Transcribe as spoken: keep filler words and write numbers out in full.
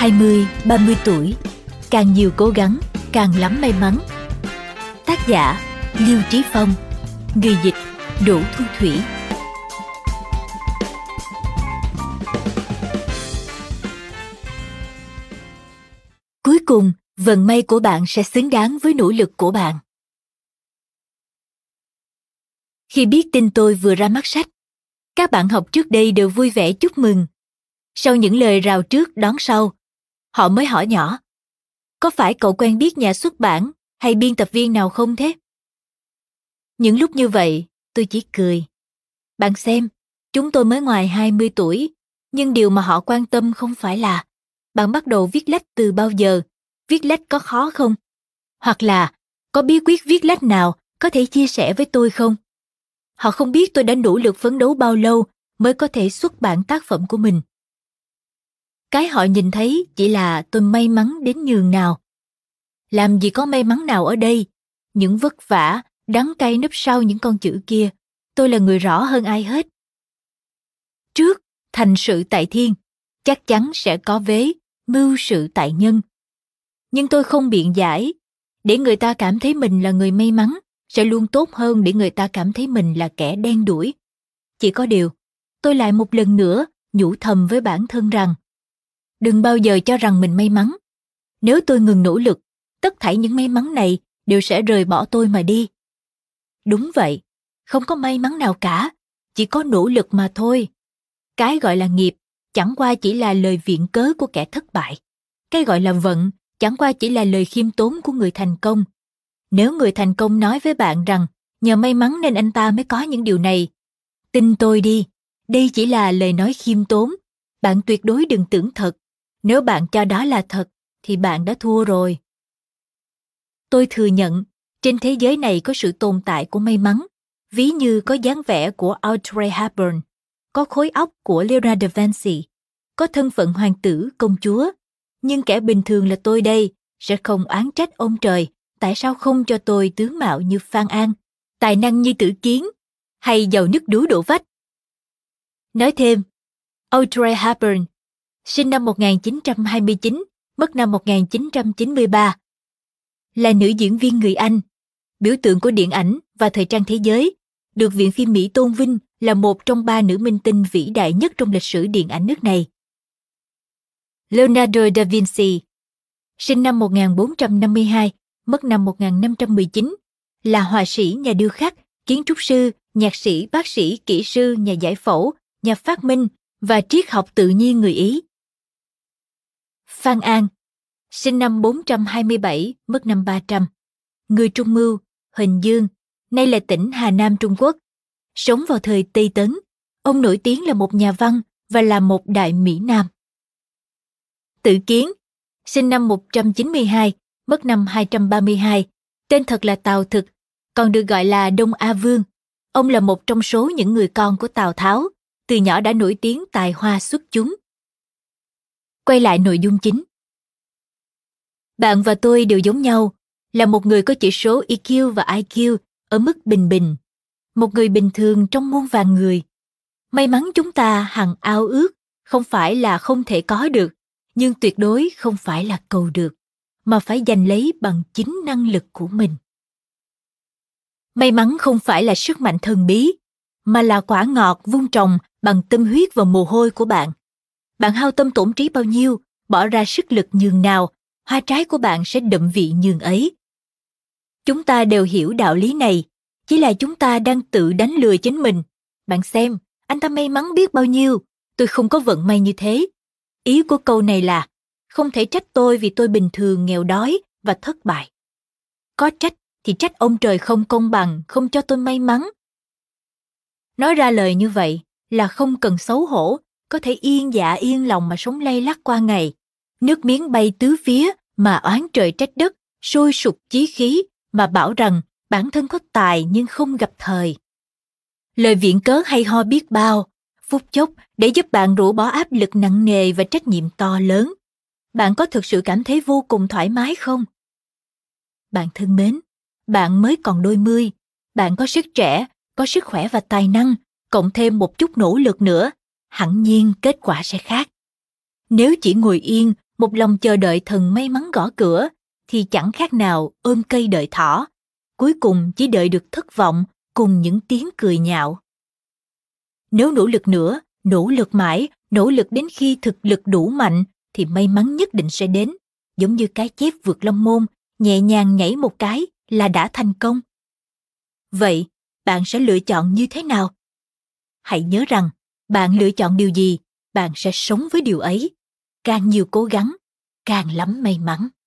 hai mươi, ba mươi tuổi, càng nhiều cố gắng, càng lắm may mắn. Tác giả Liêu Trí Phong. Người dịch Đỗ Thu Thủy. Cuối cùng, vận may của bạn sẽ xứng đáng với nỗ lực của bạn. Khi biết tin tôi vừa ra mắt sách, các bạn học trước đây đều vui vẻ chúc mừng. Sau những lời rào trước đón sau, họ mới hỏi nhỏ: có phải cậu quen biết nhà xuất bản hay biên tập viên nào không thế? Những lúc như vậy, tôi chỉ cười. Bạn xem, chúng tôi mới ngoài hai mươi tuổi, nhưng điều mà họ quan tâm không phải là bạn bắt đầu viết lách từ bao giờ, viết lách có khó không? Hoặc là có bí quyết viết lách nào có thể chia sẻ với tôi không? Họ không biết tôi đã nỗ lực phấn đấu bao lâu mới có thể xuất bản tác phẩm của mình. Cái họ nhìn thấy chỉ là tôi may mắn đến nhường nào. Làm gì có may mắn nào ở đây, những vất vả, đắng cay núp sau những con chữ kia, tôi là người rõ hơn ai hết. Trước, thành sự tại thiên, chắc chắn sẽ có vế, mưu sự tại nhân. Nhưng tôi không biện giải, để người ta cảm thấy mình là người may mắn, sẽ luôn tốt hơn để người ta cảm thấy mình là kẻ đen đủi. Chỉ có điều, tôi lại một lần nữa nhủ thầm với bản thân rằng, đừng bao giờ cho rằng mình may mắn. Nếu tôi ngừng nỗ lực, tất thảy những may mắn này đều sẽ rời bỏ tôi mà đi. Đúng vậy, không có may mắn nào cả, chỉ có nỗ lực mà thôi. Cái gọi là nghiệp chẳng qua chỉ là lời viện cớ của kẻ thất bại. Cái gọi là vận chẳng qua chỉ là lời khiêm tốn của người thành công. Nếu người thành công nói với bạn rằng nhờ may mắn nên anh ta mới có những điều này, tin tôi đi, đây chỉ là lời nói khiêm tốn. Bạn tuyệt đối đừng tưởng thật. Nếu bạn cho đó là thật, thì bạn đã thua rồi. Tôi thừa nhận, trên thế giới này có sự tồn tại của may mắn, ví như có dáng vẻ của Audrey Hepburn, có khối óc của Leonardo da Vinci, có thân phận hoàng tử, công chúa. Nhưng kẻ bình thường là tôi đây, sẽ không oán trách ông trời tại sao không cho tôi tướng mạo như Phan An, tài năng như Tử Kiến, hay giàu nước đú đổ vách. Nói thêm, Audrey Hepburn, sinh năm một nghìn chín trăm hai mươi chín, mất năm một nghìn chín trăm chín mươi ba, là nữ diễn viên người Anh, biểu tượng của điện ảnh và thời trang thế giới, được Viện Phim Mỹ tôn vinh là một trong ba nữ minh tinh vĩ đại nhất trong lịch sử điện ảnh nước này. Leonardo da Vinci, sinh năm một nghìn bốn trăm năm mươi hai, mất năm một nghìn năm trăm mười chín, là họa sĩ, nhà điêu khắc, kiến trúc sư, nhạc sĩ, bác sĩ, kỹ sư, nhà giải phẫu, nhà phát minh và triết học tự nhiên người Ý. Phan An, sinh năm bốn trăm hai mươi bảy, mất năm ba trăm, người Trung Mưu, Huỳnh Dương, nay là tỉnh Hà Nam, Trung Quốc. Sống vào thời Tây Tấn, ông nổi tiếng là một nhà văn và là một đại Mỹ Nam. Tử Kiến, sinh năm một trăm chín mươi hai, mất năm hai trăm ba mươi hai, tên thật là Tào Thực, còn được gọi là Đông A Vương. Ông là một trong số những người con của Tào Tháo, từ nhỏ đã nổi tiếng tài hoa xuất chúng. Quay lại nội dung chính. Bạn và tôi đều giống nhau, là một người có chỉ số E Q và I Q ở mức bình bình, một người bình thường trong muôn vàn người. May mắn chúng ta hằng ao ước, không phải là không thể có được, nhưng tuyệt đối không phải là cầu được, mà phải giành lấy bằng chính năng lực của mình. May mắn không phải là sức mạnh thần bí, mà là quả ngọt vun trồng bằng tâm huyết và mồ hôi của bạn. Bạn hao tâm tổn trí bao nhiêu, bỏ ra sức lực nhường nào, hoa trái của bạn sẽ đậm vị nhường ấy. Chúng ta đều hiểu đạo lý này, chỉ là chúng ta đang tự đánh lừa chính mình. Bạn xem, anh ta may mắn biết bao nhiêu, tôi không có vận may như thế. Ý của câu này là, không thể trách tôi vì tôi bình thường, nghèo đói và thất bại. Có trách thì trách ông trời không công bằng, không cho tôi may mắn. Nói ra lời như vậy là không cần xấu hổ, có thể yên dạ yên lòng mà sống lay lắc qua ngày. Nước miếng bay tứ phía mà oán trời trách đất, sôi sục chí khí mà bảo rằng bản thân có tài nhưng không gặp thời. Lời viện cớ hay ho biết bao, phút chốc để giúp bạn rũ bỏ áp lực nặng nề và trách nhiệm to lớn. Bạn có thực sự cảm thấy vô cùng thoải mái không? Bạn thân mến, bạn mới còn đôi mươi, bạn có sức trẻ, có sức khỏe và tài năng, cộng thêm một chút nỗ lực nữa, hẳn nhiên kết quả sẽ khác. Nếu chỉ ngồi yên, một lòng chờ đợi thần may mắn gõ cửa, thì chẳng khác nào ôm cây đợi thỏ, cuối cùng chỉ đợi được thất vọng cùng những tiếng cười nhạo. Nếu nỗ lực nữa, nỗ lực mãi, nỗ lực đến khi thực lực đủ mạnh, thì may mắn nhất định sẽ đến, giống như cái chép vượt long môn, nhẹ nhàng nhảy một cái là đã thành công. Vậy, bạn sẽ lựa chọn như thế nào? Hãy nhớ rằng, bạn lựa chọn điều gì, bạn sẽ sống với điều ấy. Càng nhiều cố gắng, càng lắm may mắn.